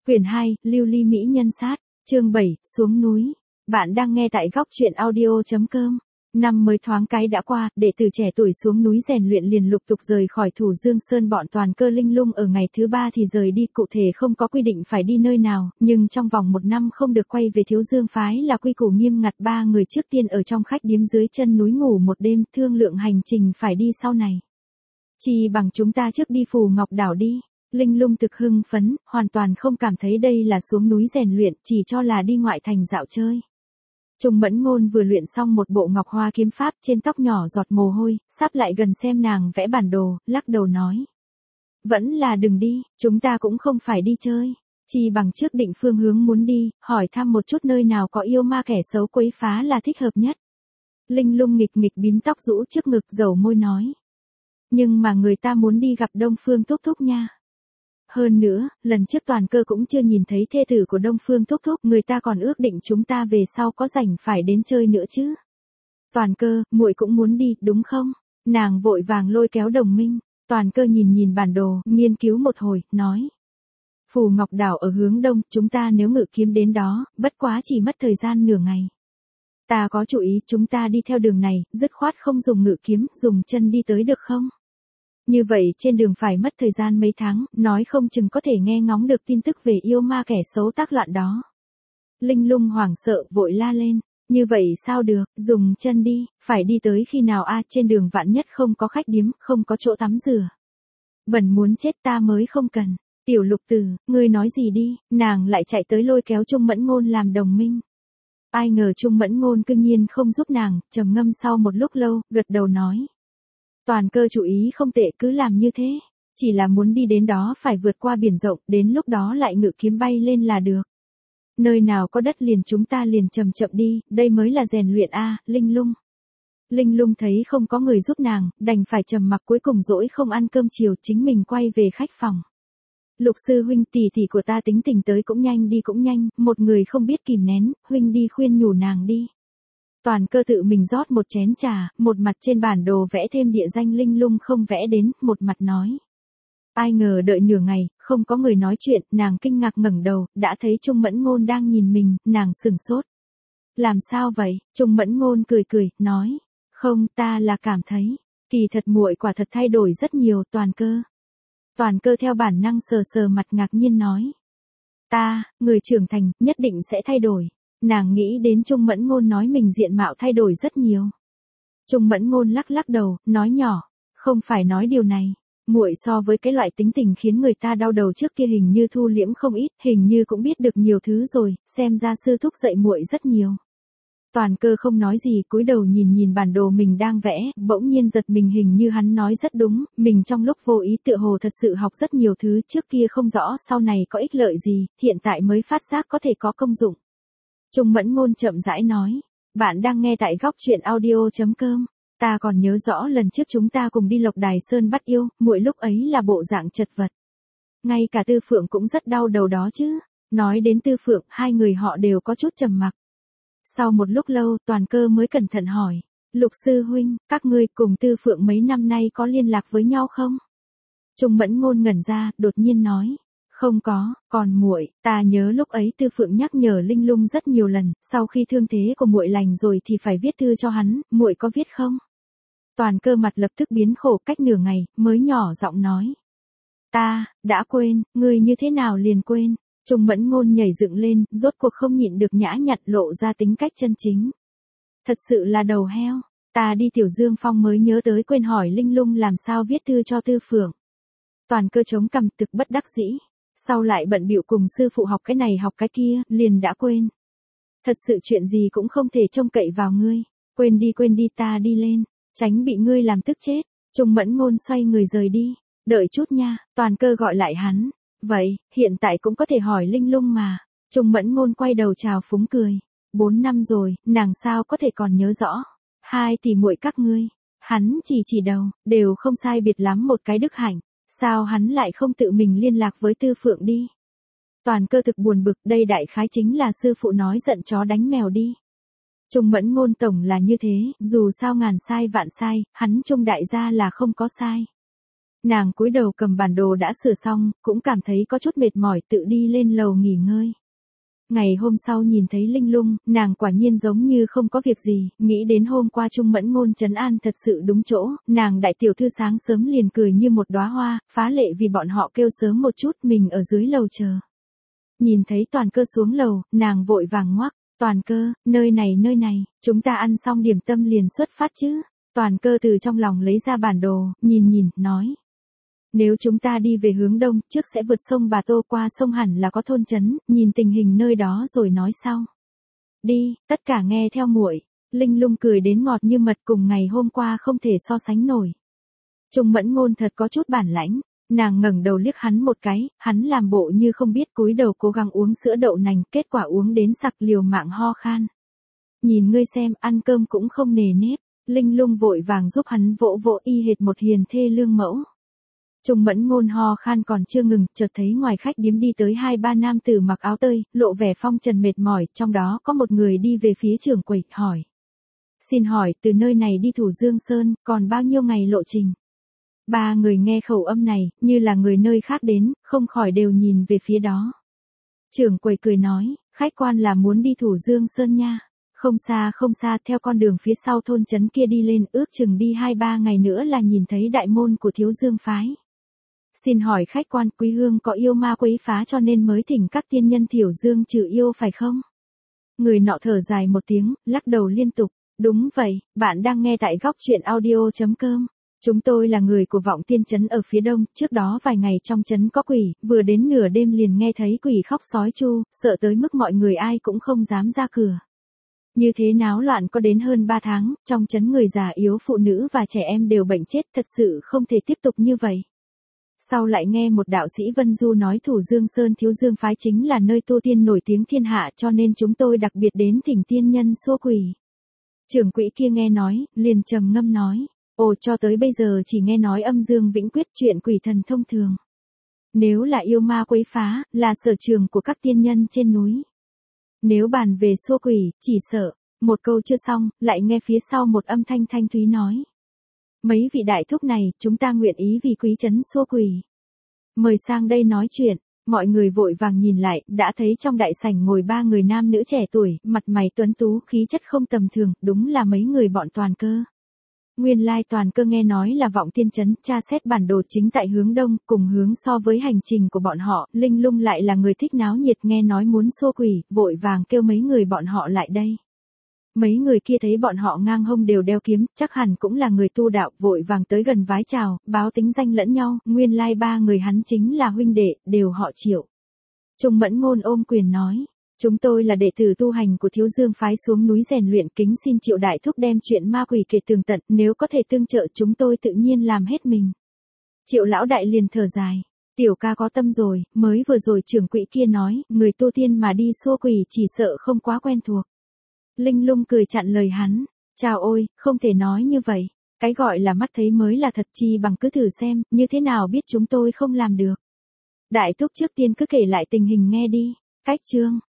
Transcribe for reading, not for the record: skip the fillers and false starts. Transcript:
Quyển 2, Lưu Ly Mỹ Nhân Sát, chương 7, Xuống núi. Bạn đang nghe tại góc truyện audio.com. Năm mới thoáng cái đã qua, đệ tử trẻ tuổi xuống núi rèn luyện liền lục tục rời khỏi Thủ Dương Sơn. Bọn Toàn Cơ Linh Lung ở ngày thứ 3 thì rời đi, cụ thể không có quy định phải đi nơi nào, nhưng trong vòng 1 năm không được quay về Thiếu Dương phái là quy củ nghiêm ngặt. 3 người trước tiên ở trong khách điếm dưới chân núi ngủ một đêm, thương lượng hành trình phải đi sau này. Chỉ bằng chúng ta trước đi Phù Ngọc Đảo đi. Linh Lung thực hưng phấn, hoàn toàn không cảm thấy đây là xuống núi rèn luyện, chỉ cho là đi ngoại thành dạo chơi. Trung Mẫn Ngôn vừa luyện xong một bộ ngọc hoa kiếm pháp, trên tóc nhỏ giọt mồ hôi, sắp lại gần xem nàng vẽ bản đồ, lắc đầu nói. Vẫn là đừng đi, chúng ta cũng không phải đi chơi. Chỉ bằng trước định phương hướng muốn đi, hỏi thăm một chút nơi nào có yêu ma kẻ xấu quấy phá là thích hợp nhất. Linh Lung nghịch nghịch bím tóc rũ trước ngực, dầu môi nói. Nhưng mà người ta muốn đi gặp Đông Phương Thúc Thúc nha. Hơn nữa, lần trước Toàn Cơ cũng chưa nhìn thấy thê tử của Đông Phương Thúc Thúc, người ta còn ước định chúng ta về sau có rảnh phải đến chơi nữa chứ. Toàn Cơ, muội cũng muốn đi, đúng không? Nàng vội vàng lôi kéo Đồng Minh. Toàn Cơ nhìn nhìn bản đồ, nghiên cứu một hồi, nói. Phù Ngọc Đảo ở hướng đông, chúng ta nếu ngự kiếm đến đó, bất quá chỉ mất thời gian nửa ngày. Ta có chủ ý, chúng ta đi theo đường này, dứt khoát không dùng ngự kiếm, dùng chân đi tới được không? Như vậy trên đường phải mất thời gian mấy tháng, nói không chừng có thể nghe ngóng được tin tức về yêu ma kẻ xấu tác loạn đó. Linh Lung hoảng sợ, vội la lên. Như vậy sao được, dùng chân đi, phải đi tới khi nào a? Trên đường vạn nhất không có khách điếm, không có chỗ tắm rửa. Bẩn muốn chết, ta mới không cần. Tiểu Lục Tử, ngươi nói gì đi? Nàng lại chạy tới lôi kéo Trung Mẫn Ngôn làm đồng minh. Ai ngờ Trung Mẫn Ngôn cương nhiên không giúp nàng, trầm ngâm sau một lúc lâu, gật đầu nói. Toàn Cơ chủ ý không tệ, cứ làm như thế. Chỉ là muốn đi đến đó phải vượt qua biển rộng, đến lúc đó lại ngự kiếm bay lên là được. Nơi nào có đất liền chúng ta liền chậm chậm đi, đây mới là rèn luyện a. Linh Lung. Linh Lung thấy không có người giúp nàng, đành phải trầm mặc, cuối cùng dỗi không ăn cơm chiều, chính mình quay về khách phòng. Lục sư huynh, tỷ tỷ của ta tính tình tới cũng nhanh đi cũng nhanh, một người không biết kìm nén, huynh đi khuyên nhủ nàng đi. Toàn Cơ tự mình rót một chén trà, một mặt trên bản đồ vẽ thêm địa danh Linh Lung không vẽ đến, một mặt nói. Ai ngờ đợi nửa ngày, không có người nói chuyện, nàng kinh ngạc ngẩng đầu, đã thấy Trung Mẫn Ngôn đang nhìn mình, nàng sửng sốt. Làm sao vậy? Trung Mẫn Ngôn cười cười, nói. Không, ta là cảm thấy, kỳ thật muội quả thật thay đổi rất nhiều. Toàn Cơ. Toàn Cơ theo bản năng sờ sờ mặt, ngạc nhiên nói. Người trưởng thành, nhất định sẽ thay đổi. Nàng nghĩ đến Trung Mẫn Ngôn nói mình diện mạo thay đổi rất nhiều. Trung Mẫn Ngôn lắc lắc đầu, nói nhỏ, không phải nói điều này. Muội so với cái loại tính tình khiến người ta đau đầu trước kia hình như thu liễm không ít, hình như cũng biết được nhiều thứ rồi, xem ra sư thúc dạy muội rất nhiều. Toàn Cơ không nói gì, cúi đầu nhìn nhìn bản đồ mình đang vẽ, bỗng nhiên giật mình, hình như hắn nói rất đúng, mình trong lúc vô ý tựa hồ thật sự học rất nhiều thứ, trước kia không rõ sau này có ích lợi gì, hiện tại mới phát giác có thể có công dụng. Trung Mẫn Ngôn chậm rãi nói, bạn đang nghe tại góc truyện audio.com. Ta còn nhớ rõ lần trước chúng ta cùng đi Lộc Đài Sơn bắt yêu, muội lúc ấy là bộ dạng chật vật. Ngay cả Tư Phượng cũng rất đau đầu đó chứ. Nói đến Tư Phượng, hai người họ đều có chút trầm mặc. Sau một lúc lâu, Toàn Cơ mới cẩn thận hỏi, Lục sư huynh, các ngươi cùng Tư Phượng mấy năm nay có liên lạc với nhau không? Trung Mẫn Ngôn ngẩn ra, đột nhiên nói. Không có, còn muội, ta nhớ lúc ấy Tư Phượng nhắc nhở Linh Lung rất nhiều lần, sau khi thương thế của muội lành rồi thì phải viết thư cho hắn, muội có viết không? Toàn Cơ mặt lập tức biến khổ, cách nửa ngày, mới nhỏ giọng nói. Ta, đã quên, ngươi như thế nào liền quên? Trung Mẫn Ngôn nhảy dựng lên, rốt cuộc không nhịn được nhã nhặn, lộ ra tính cách chân chính. Thật sự là đầu heo, ta đi Tiểu Dương Phong mới nhớ tới quên hỏi Linh Lung làm sao viết thư cho Tư Phượng. Toàn Cơ chống cằm, thực bất đắc dĩ. Sau lại bận bịu cùng sư phụ học cái này học cái kia, liền đã quên. Thật sự chuyện gì cũng không thể trông cậy vào ngươi. Quên đi, ta đi lên, tránh bị ngươi làm tức chết. Trung Mẫn Ngôn xoay người rời đi. Đợi chút nha, Toàn Cơ gọi lại hắn. Vậy, hiện tại cũng có thể hỏi Linh Lung mà. Trung Mẫn Ngôn quay đầu chào phúng cười. 4 năm rồi, nàng sao có thể còn nhớ rõ. Hai tỷ muội các ngươi. Hắn chỉ đầu, đều không sai biệt lắm một cái đức hạnh. Sao hắn lại không tự mình liên lạc với Tư Phượng đi? Toàn Cơ thực buồn bực, đây đại khái chính là sư phụ nói giận chó đánh mèo đi. Trung Mẫn Ngôn tổng là như thế, dù sao ngàn sai vạn sai, hắn Trung đại gia là không có sai. Nàng cúi đầu cầm bản đồ đã sửa xong, cũng cảm thấy có chút mệt mỏi tự đi lên lầu nghỉ ngơi. Ngày hôm sau nhìn thấy Linh Lung, nàng quả nhiên giống như không có việc gì, nghĩ đến hôm qua Trung Mẫn Ngôn trấn an thật sự đúng chỗ, nàng đại tiểu thư sáng sớm liền cười như một đóa hoa, phá lệ vì bọn họ kêu sớm một chút mình ở dưới lầu chờ. Nhìn thấy Toàn Cơ xuống lầu, nàng vội vàng ngoắc, Toàn Cơ, nơi này, chúng ta ăn xong điểm tâm liền xuất phát chứ. Toàn Cơ từ trong lòng lấy ra bản đồ, nhìn, nói. Nếu chúng ta đi về hướng đông, trước sẽ vượt sông Bà Tô, qua sông hẳn là có thôn trấn, nhìn tình hình nơi đó rồi nói sau. Đi, tất cả nghe theo muội. Linh Lung cười đến ngọt như mật, cùng ngày hôm qua không thể so sánh nổi. Trung Mẫn Ngôn thật có chút bản lãnh, nàng ngẩng đầu liếc hắn một cái, hắn làm bộ như không biết cúi đầu cố gắng uống sữa đậu nành, kết quả uống đến sặc liều mạng ho khan. Nhìn ngươi xem, ăn cơm cũng không nề nếp. Linh Lung vội vàng giúp hắn vỗ vỗ, y hệt một hiền thê lương mẫu. Trung Mẫn Ngôn ho khan còn chưa ngừng, chợt thấy ngoài khách điếm đi tới 2-3 nam tử mặc áo tơi, lộ vẻ phong trần mệt mỏi, trong đó có một người đi về phía trưởng quầy, hỏi. Xin hỏi, từ nơi này đi Thủ Dương Sơn, còn bao nhiêu ngày lộ trình? Ba người nghe khẩu âm này, như là người nơi khác đến, không khỏi đều nhìn về phía đó. Trưởng quầy cười nói, khách quan là muốn đi Thủ Dương Sơn nha. Không xa, theo con đường phía sau thôn trấn kia đi lên, ước chừng đi 2-3 ngày nữa là nhìn thấy đại môn của Thiếu Dương phái. Xin hỏi khách quan, quý hương có yêu ma quấy phá cho nên mới thỉnh các tiên nhân Thiểu Dương trừ yêu phải không? Người nọ thở dài một tiếng, lắc đầu liên tục. Đúng vậy, bạn đang nghe tại góc truyện audio.com. Chúng tôi là người của Vọng Tiên trấn ở phía đông, trước đó vài ngày trong trấn có quỷ, vừa đến nửa đêm liền nghe thấy quỷ khóc sói chu, sợ tới mức mọi người ai cũng không dám ra cửa. Như thế náo loạn có đến hơn 3 tháng, trong trấn người già yếu, phụ nữ và trẻ em đều bệnh chết, thật sự không thể tiếp tục như vậy. Sau lại nghe một đạo sĩ Vân Du nói Thủ Dương Sơn Thiếu Dương phái chính là nơi tu tiên nổi tiếng thiên hạ, cho nên chúng tôi đặc biệt đến thỉnh tiên nhân xua quỷ. Trưởng quỹ kia nghe nói, liền trầm ngâm nói, ồ, cho tới bây giờ chỉ nghe nói âm dương vĩnh quyết, chuyện quỷ thần thông thường. Nếu là yêu ma quấy phá, là sở trường của các tiên nhân trên núi. Nếu bàn về xua quỷ, chỉ sợ. Một câu chưa xong, lại nghe phía sau một âm thanh thanh thúy nói. Mấy vị đại thúc này, chúng ta nguyện ý vì quý trấn xua quỷ. Mời sang đây nói chuyện. Mọi người vội vàng nhìn lại, đã thấy trong đại sảnh ngồi 3 người nam nữ trẻ tuổi, mặt mày tuấn tú, khí chất không tầm thường, đúng là mấy người bọn Toàn Cơ. Nguyên lai Toàn Cơ nghe nói là Vọng Tiên trấn, tra xét bản đồ chính tại hướng đông, cùng hướng so với hành trình của bọn họ, Linh Lung lại là người thích náo nhiệt, nghe nói muốn xua quỷ, vội vàng kêu mấy người bọn họ lại đây. Mấy người kia thấy bọn họ ngang hông đều đeo kiếm, chắc hẳn cũng là người tu đạo, vội vàng tới gần vái chào, báo tính danh lẫn nhau, nguyên lai 3 người hắn chính là huynh đệ, đều họ Triệu. Trung Mẫn Ngôn ôm quyền nói. Chúng tôi là đệ tử tu hành của Thiếu Dương phái xuống núi rèn luyện, kính xin Triệu đại thúc đem chuyện ma quỷ kể tường tận, nếu có thể tương trợ chúng tôi tự nhiên làm hết mình. Triệu lão đại liền thở dài, tiểu ca có tâm rồi, mới vừa rồi trưởng quỹ kia nói, người tu tiên mà đi xua quỷ chỉ sợ không quá quen thuộc. Linh Lung cười chặn lời hắn, chào ôi, không thể nói như vậy, cái gọi là mắt thấy mới là thật, chi bằng cứ thử xem, như thế nào biết chúng tôi không làm được. Đại thúc trước tiên cứ kể lại tình hình nghe đi. Cách chương